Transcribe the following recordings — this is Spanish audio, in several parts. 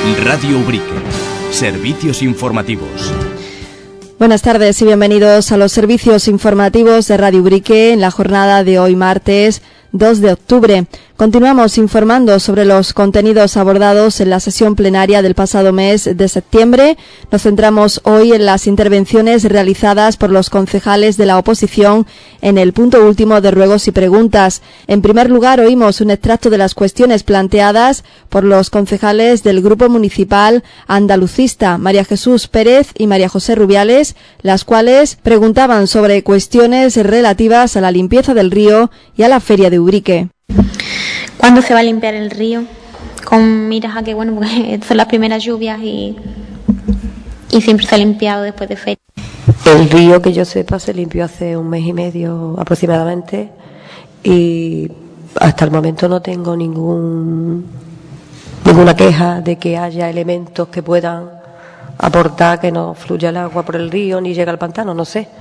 Radio Ubrique. Servicios informativos. Buenas tardes y bienvenidos a los servicios informativos de Radio Ubrique en la jornada de hoy martes 2 de octubre. Continuamos informando sobre los contenidos abordados en la sesión plenaria del pasado mes de septiembre. Nos centramos hoy en las intervenciones realizadas por los concejales de la oposición en el punto último de ruegos y preguntas. En primer lugar, oímos un extracto de las cuestiones planteadas por los concejales del Grupo Municipal Andalucista, María Jesús Pérez y María José Rubiales, las cuales preguntaban sobre cuestiones relativas a la limpieza del río y a la feria de Ubrique. ¿Cuándo se va a limpiar el río? Con miras a que, bueno, porque son las primeras lluvias y siempre se ha limpiado después de feria. El río, que yo sepa, se limpió hace un mes y medio aproximadamente y hasta el momento no tengo ninguna queja de que haya elementos que puedan aportar que no fluya el agua por el río ni llegue al pantano, no sé.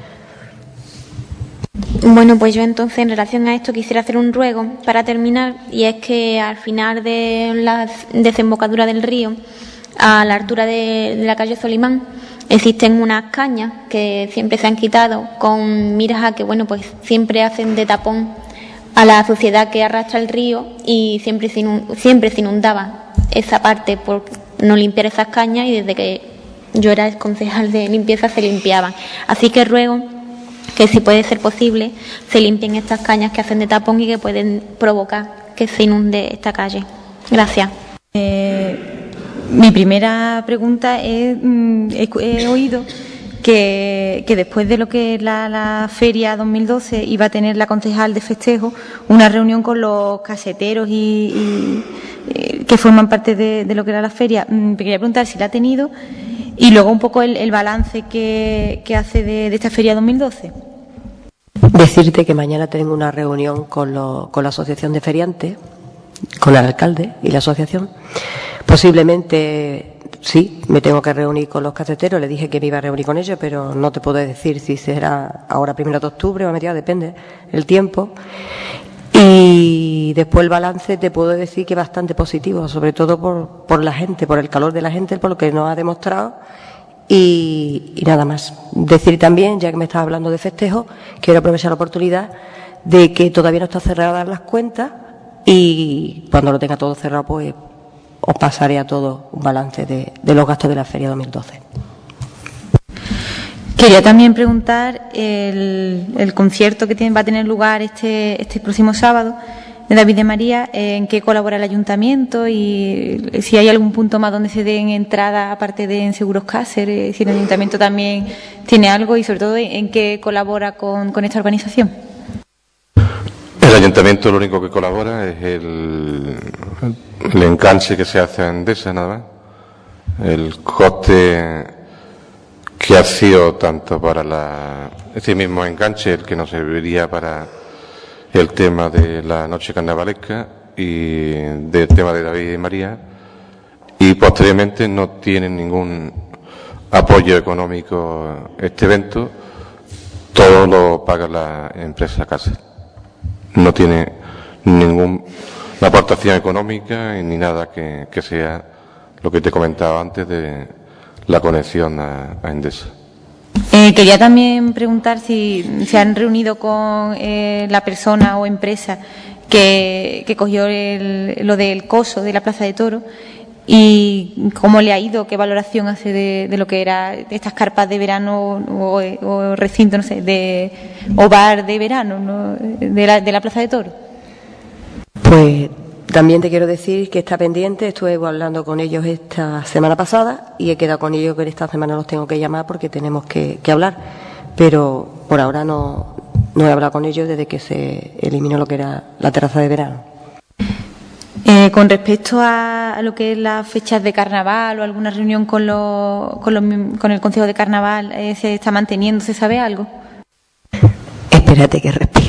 Bueno, pues yo entonces en relación a esto quisiera hacer un ruego para terminar, y es que al final de la desembocadura del río, a la altura de la calle Solimán, existen unas cañas que siempre se han quitado con miras a que, bueno, pues siempre hacen de tapón a la suciedad que arrastra el río y siempre se inundaba esa parte por no limpiar esas cañas, y desde que yo era el concejal de limpieza se limpiaban. Así que ruego que, si puede ser posible, se limpien estas cañas que hacen de tapón y que pueden provocar que se inunde esta calle. Gracias. Mi primera pregunta es, he oído que después de lo que es la Feria 2012 iba a tener la concejal de festejo una reunión con los caseteros y que forman parte de lo que era la feria. Me quería preguntar si la ha tenido y luego un poco el balance que hace de esta Feria 2012. Decirte que mañana tengo una reunión con la asociación de feriantes, con el alcalde y la asociación. Posiblemente sí, me tengo que reunir con los caseteros. Le dije que me iba a reunir con ellos, pero no te puedo decir si será ahora 1 de octubre o a mediados, depende el tiempo. Y después el balance te puedo decir que es bastante positivo, sobre todo por la gente, por el calor de la gente, por lo que nos ha demostrado. Y nada más. Decir también, ya que me estás hablando de festejo, quiero aprovechar la oportunidad de que todavía no están cerradas las cuentas, y cuando lo tenga todo cerrado, pues os pasaré a todos un balance de los gastos de la Feria 2012. Quería también preguntar el concierto que va a tener lugar este próximo sábado de David de María, en qué colabora el ayuntamiento y si hay algún punto más donde se den entrada aparte de en Seguros Cáceres, si el ayuntamiento también tiene algo, y sobre todo en qué colabora con esta organización. El ayuntamiento lo único que colabora es el enganche que se hace a Endesa, nada más. El coste que ha sido tanto para ese mismo enganche, el que nos serviría para el tema de la noche carnavalesca y del tema de David y María, y posteriormente no tienen ningún apoyo económico este evento, todo lo paga la empresa Cáceres. No tiene ninguna aportación económica ni nada que sea lo que te comentaba antes de la conexión a Endesa. Quería también preguntar si se han reunido con la persona o empresa que cogió lo del coso de la Plaza de Toros, y cómo le ha ido, qué valoración hace de lo que era estas carpas de verano o recinto, no sé, o bar de verano, ¿no?, de la Plaza de Toros. Pues también te quiero decir que está pendiente. Estuve hablando con ellos esta semana pasada y he quedado con ellos que esta semana los tengo que llamar porque tenemos que hablar, pero por ahora no he hablado con ellos desde que se eliminó lo que era la terraza de verano. Con respecto a lo que es las fechas de carnaval o alguna reunión con el Consejo de Carnaval, ¿se está manteniendo? ¿Se sabe algo? Espérate que respire.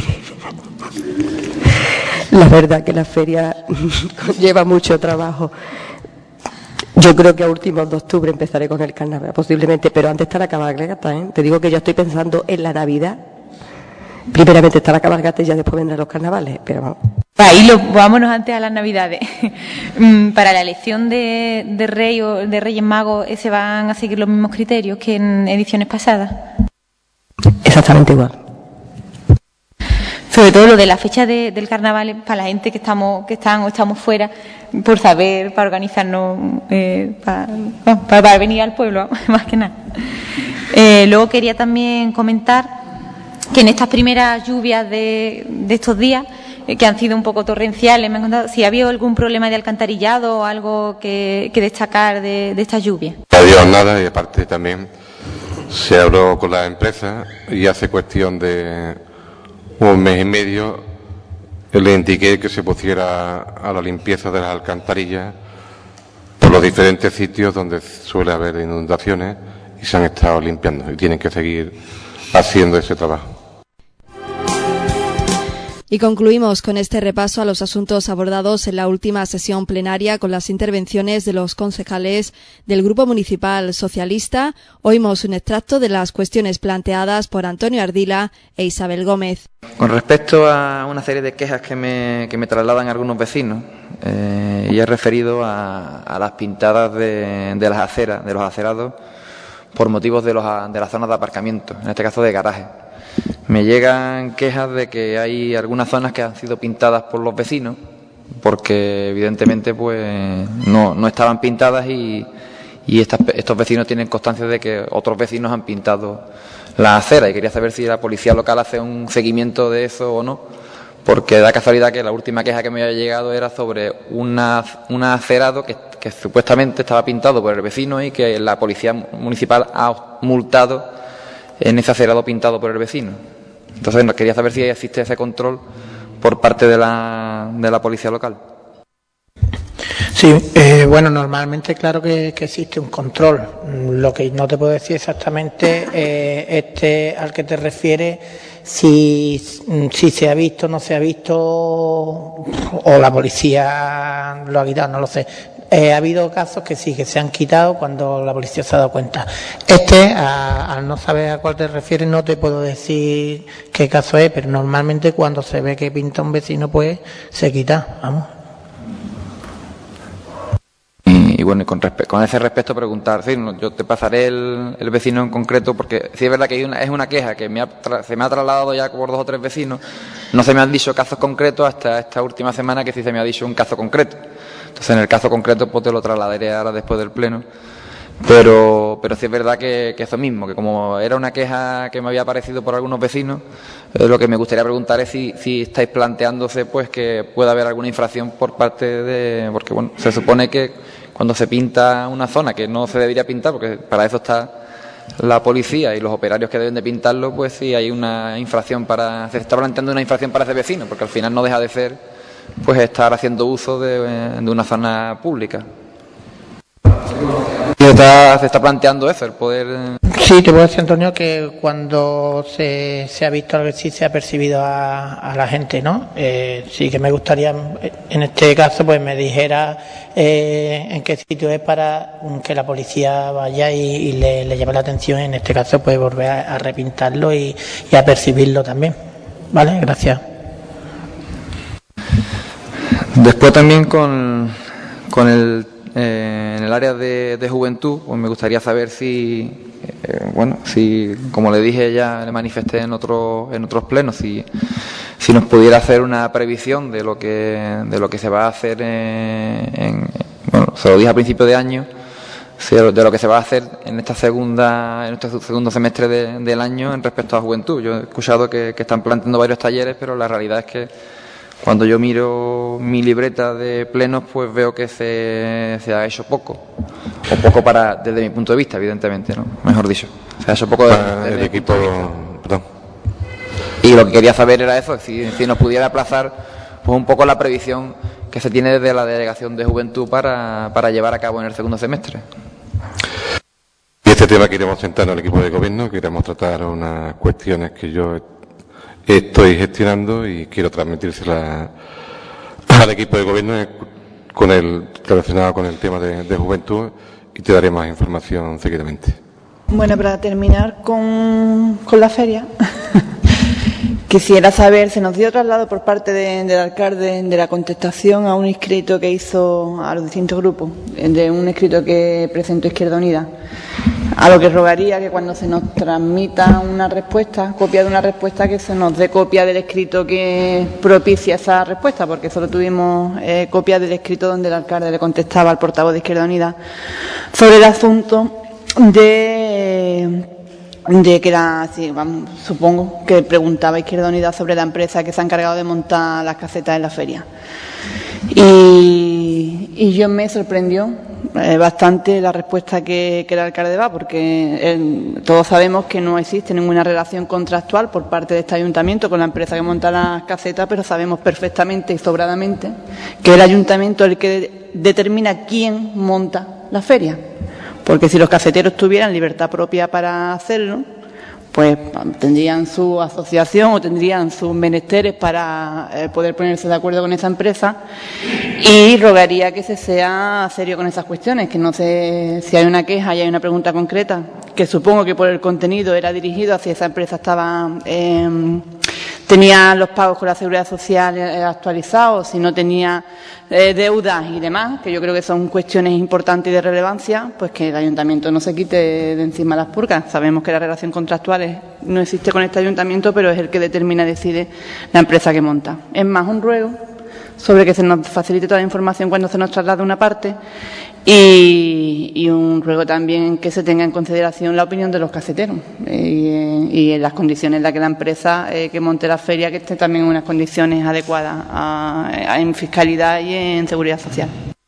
La verdad que la feria lleva mucho trabajo. Yo creo que a últimos de octubre empezaré con el carnaval, posiblemente, pero antes está la cabalgata, ¿eh? Te digo que ya estoy pensando en la Navidad. Primeramente está la cabalgata y ya después vendrán los carnavales, pero vamos. Ahí vámonos antes a las Navidades. Para la elección de Rey o de Reyes Magos, ¿se van a seguir los mismos criterios que en ediciones pasadas? Exactamente igual. Sobre todo lo de la fecha del carnaval, para la gente que estamos fuera, por saber, para organizarnos, para venir al pueblo, más que nada. Luego quería también comentar que en estas primeras lluvias de estos días, que han sido un poco torrenciales, me han contado si ha habido algún problema de alcantarillado o algo que destacar de estas lluvias. No había nada, y aparte también se habló con la empresa y hace cuestión de un mes y medio le indiqué que se pusiera a la limpieza de las alcantarillas por los diferentes sitios donde suele haber inundaciones y se han estado limpiando y tienen que seguir haciendo ese trabajo. Y concluimos con este repaso a los asuntos abordados en la última sesión plenaria con las intervenciones de los concejales del Grupo Municipal Socialista. Oímos un extracto de las cuestiones planteadas por Antonio Ardila e Isabel Gómez. Con respecto a una serie de quejas que me trasladan algunos vecinos, y he referido a las pintadas de las aceras, de los acerados, por motivos de las zonas de aparcamiento, en este caso de garaje. Me llegan quejas de que hay algunas zonas que han sido pintadas por los vecinos porque evidentemente pues no estaban pintadas y estos vecinos tienen constancia de que otros vecinos han pintado la acera y quería saber si la policía local hace un seguimiento de eso o no, porque da casualidad que la última queja que me había llegado era sobre un acerado que supuestamente estaba pintado por el vecino y que la policía municipal ha multado en ese acerado pintado por el vecino. Entonces quería saber si existe ese control por parte de la policía local. Sí, bueno, normalmente claro que existe un control. Lo que no te puedo decir exactamente al que te refieres, si se ha visto, no se ha visto, o la policía lo ha quitado, no lo sé. Ha habido casos que sí, que se han quitado cuando la policía se ha dado cuenta. Al no saber a cuál te refieres, no te puedo decir qué caso es, pero normalmente cuando se ve que pinta un vecino, pues se quita, vamos. Y bueno, con ese respecto preguntar, sí, yo te pasaré el vecino en concreto, porque sí es verdad que es una queja que se me ha trasladado ya por 2 o 3 vecinos, no se me han dicho casos concretos hasta esta última semana que sí se me ha dicho un caso concreto. Entonces en el caso concreto pues te lo trasladaré ahora después del pleno, pero sí es verdad que eso mismo, que como era una queja que me había aparecido por algunos vecinos, lo que me gustaría preguntar es si estáis planteándose pues que pueda haber alguna infracción por parte de, porque bueno, se supone que cuando se pinta una zona que no se debería pintar, porque para eso está la policía y los operarios que deben de pintarlo, pues sí hay una infracción se está planteando una infracción para ese vecino, porque al final no deja de ser pues estar haciendo uso de una zona pública. ¿Se está planteando eso, el poder? Sí, te puedo decir, Antonio, que cuando se ha visto algo así, se ha percibido a la gente, ¿no? Sí que me gustaría, en este caso, pues me dijera en qué sitio es para que la policía vaya y le llame la atención, en este caso, pues volver a repintarlo y a percibirlo también. ¿Vale? Gracias. Después también en el área de juventud, pues me gustaría saber si como le dije ya, le manifesté en otros plenos, si nos pudiera hacer una previsión de lo que se va a hacer se lo dije a principio de año, de lo que se va a hacer en este segundo semestre del año en respecto a juventud. Yo he escuchado que están planteando varios talleres, pero la realidad es que cuando yo miro mi libreta de plenos, pues veo que se ha hecho poco. O poco desde mi punto de vista, evidentemente, ¿no? Mejor dicho. Se ha hecho poco el equipo. Perdón. Y lo que quería saber era eso, si nos pudiera aplazar pues un poco la previsión que se tiene desde la Delegación de Juventud para llevar a cabo en el segundo semestre. Y este tema que iremos sentar en el equipo de gobierno, que iremos tratar unas cuestiones que yo estoy gestionando y quiero transmitírselas al equipo de gobierno relacionado con el tema de juventud, y te daré más información seguidamente. Bueno, para terminar con la feria, Quisiera saber, se nos dio traslado por parte del alcalde de la contestación a un escrito que hizo a los distintos grupos, de un escrito que presentó Izquierda Unida, a lo que rogaría que cuando se nos transmita una respuesta, copia de una respuesta, que se nos dé copia del escrito que propicia esa respuesta, porque solo tuvimos copia del escrito donde el alcalde le contestaba al portavoz de Izquierda Unida sobre el asunto de que supongo que preguntaba Izquierda Unida sobre la empresa que se ha encargado de montar las casetas en la feria. Y yo me sorprendió bastante la respuesta que el alcalde da, porque todos sabemos que no existe ninguna relación contractual por parte de este ayuntamiento con la empresa que monta las casetas, pero sabemos perfectamente y sobradamente que el ayuntamiento es el que determina quién monta la feria. Porque si los caseteros tuvieran libertad propia para hacerlo, pues tendrían su asociación o tendrían sus menesteres para poder ponerse de acuerdo con esa empresa, y rogaría que se sea serio con esas cuestiones, que no sé si hay una queja y hay una pregunta concreta, que supongo que por el contenido era dirigido hacia esa empresa, tenía los pagos con la Seguridad Social actualizados, si no tenía deudas y demás, que yo creo que son cuestiones importantes y de relevancia, pues que el ayuntamiento no se quite de encima las purgas. Sabemos que la relación contractual no existe con este ayuntamiento, pero es el que determina y decide la empresa que monta. Es más, un ruego sobre que se nos facilite toda la información cuando se nos traslade una parte, y un ruego también que se tenga en consideración la opinión de los caseteros y en las condiciones en las que la empresa que monte la feria, que esté también en unas condiciones adecuadas en fiscalidad y en seguridad social.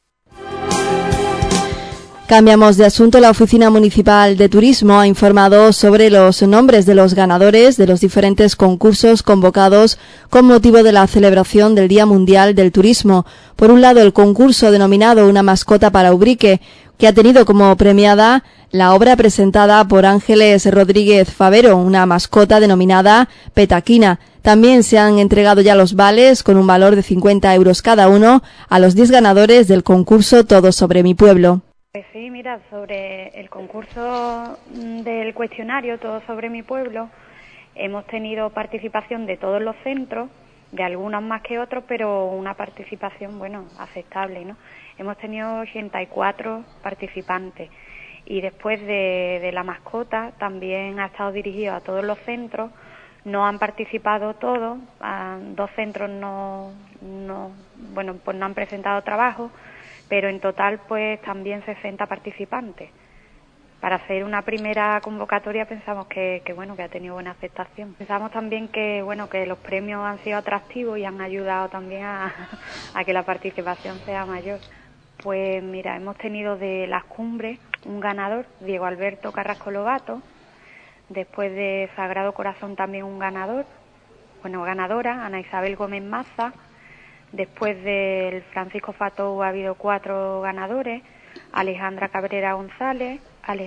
Cambiamos de asunto. La Oficina Municipal de Turismo ha informado sobre los nombres de los ganadores de los diferentes concursos convocados con motivo de la celebración del Día Mundial del Turismo. Por un lado, el concurso denominado Una mascota para Ubrique, que ha tenido como premiada la obra presentada por Ángeles Rodríguez Favero, una mascota denominada Petaquina. También se han entregado ya los vales con un valor de 50 euros cada uno a los 10 ganadores del concurso Todo sobre mi pueblo. Sí, mira, sobre el concurso del cuestionario Todo sobre mi pueblo, hemos tenido participación de todos los centros, de algunos más que otros, pero una participación, bueno, aceptable, ¿no? Hemos tenido 84 participantes, y después de la mascota también ha estado dirigido a todos los centros. No han participado todos, 2 centros no han presentado trabajo, pero en total pues también 60 participantes. Para hacer una primera convocatoria pensamos que ha tenido buena aceptación. Pensamos también que los premios han sido atractivos y han ayudado también a que la participación sea mayor. Pues mira, hemos tenido de las cumbres un ganador, Diego Alberto Carrasco Lobato. Después de Sagrado Corazón también un ganador, ganadora, Ana Isabel Gómez Maza. Después del Francisco Fatou ha habido 4 ganadores: Alejandra Cabrera González,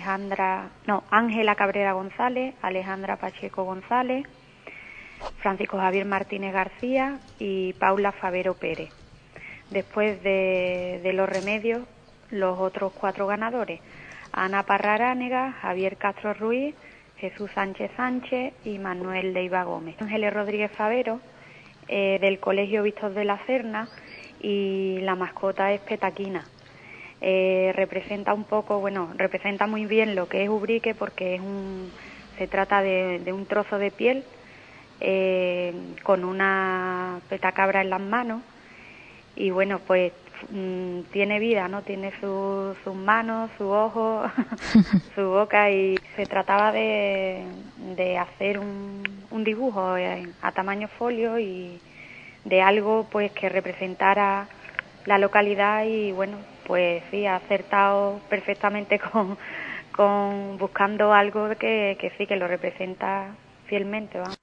Ángela Cabrera González, Alejandra Pacheco González, Francisco Javier Martínez García y Paula Favero Pérez. Después de los remedios, los otros 4 ganadores: Ana Parra Aránega, Javier Castro Ruiz, Jesús Sánchez Sánchez y Manuel Leiva Gómez. Ángeles Rodríguez Favero, del Colegio Víctor de la Serna, y la mascota es Petaquina. Representa muy bien lo que es Ubrique, porque se trata de un trozo de piel con una petacabra en las manos, y pues tiene vida, ¿no? Tiene sus manos, sus ojos, su boca, y se trataba de hacer un dibujo a tamaño folio y de algo pues que representara la localidad, y pues sí, ha acertado perfectamente con buscando algo que sí, que lo representa fielmente, ¿va?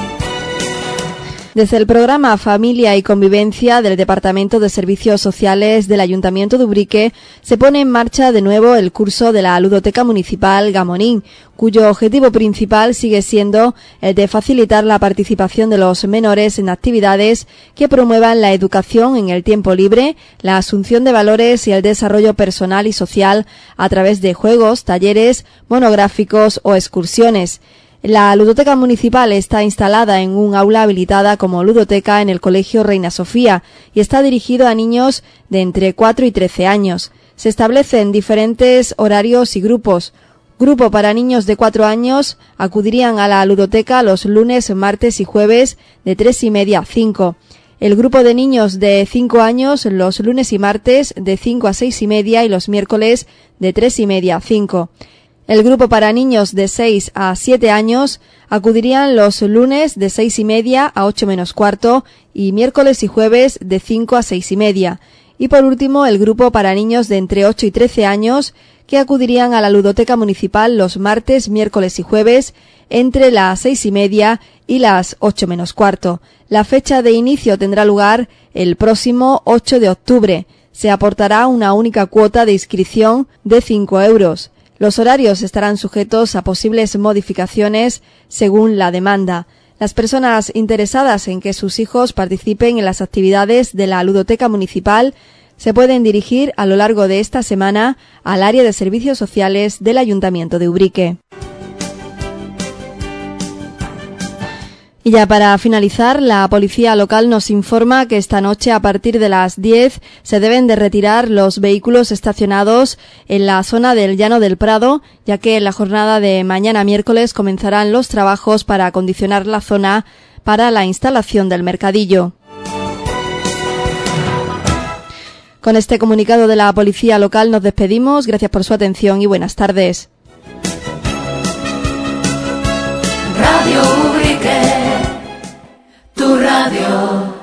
Desde el programa Familia y Convivencia del Departamento de Servicios Sociales del Ayuntamiento de Ubrique se pone en marcha de nuevo el curso de la Ludoteca Municipal Gamonín, cuyo objetivo principal sigue siendo el de facilitar la participación de los menores en actividades que promuevan la educación en el tiempo libre, la asunción de valores y el desarrollo personal y social a través de juegos, talleres, monográficos o excursiones. La ludoteca municipal está instalada en un aula habilitada como ludoteca en el Colegio Reina Sofía y está dirigido a niños de entre 4 y 13 años. Se establecen diferentes horarios y grupos. Grupo para niños de 4 años acudirían a la ludoteca los lunes, martes y jueves de 3:30 a 5. El grupo de niños de 5 años los lunes y martes de 5 a 6:30 y los miércoles de 3:30 a 5. El grupo para niños de 6 a 7 años acudirían los lunes de 6:30 a 8 menos cuarto y miércoles y jueves de 5 a 6:30. Y por último, el grupo para niños de entre 8 y 13 años que acudirían a la ludoteca municipal los martes, miércoles y jueves entre las 6:30 y las 8 menos cuarto. La fecha de inicio tendrá lugar el próximo 8 de octubre. Se aportará una única cuota de inscripción de 5 euros. Los horarios estarán sujetos a posibles modificaciones según la demanda. Las personas interesadas en que sus hijos participen en las actividades de la ludoteca municipal se pueden dirigir a lo largo de esta semana al área de servicios sociales del Ayuntamiento de Ubrique. Y ya para finalizar, la policía local nos informa que esta noche a partir de las 10 se deben de retirar los vehículos estacionados en la zona del Llano del Prado, ya que en la jornada de mañana miércoles comenzarán los trabajos para acondicionar la zona para la instalación del mercadillo. Con este comunicado de la policía local nos despedimos. Gracias por su atención y buenas tardes. Radio Ubrique, tu radio.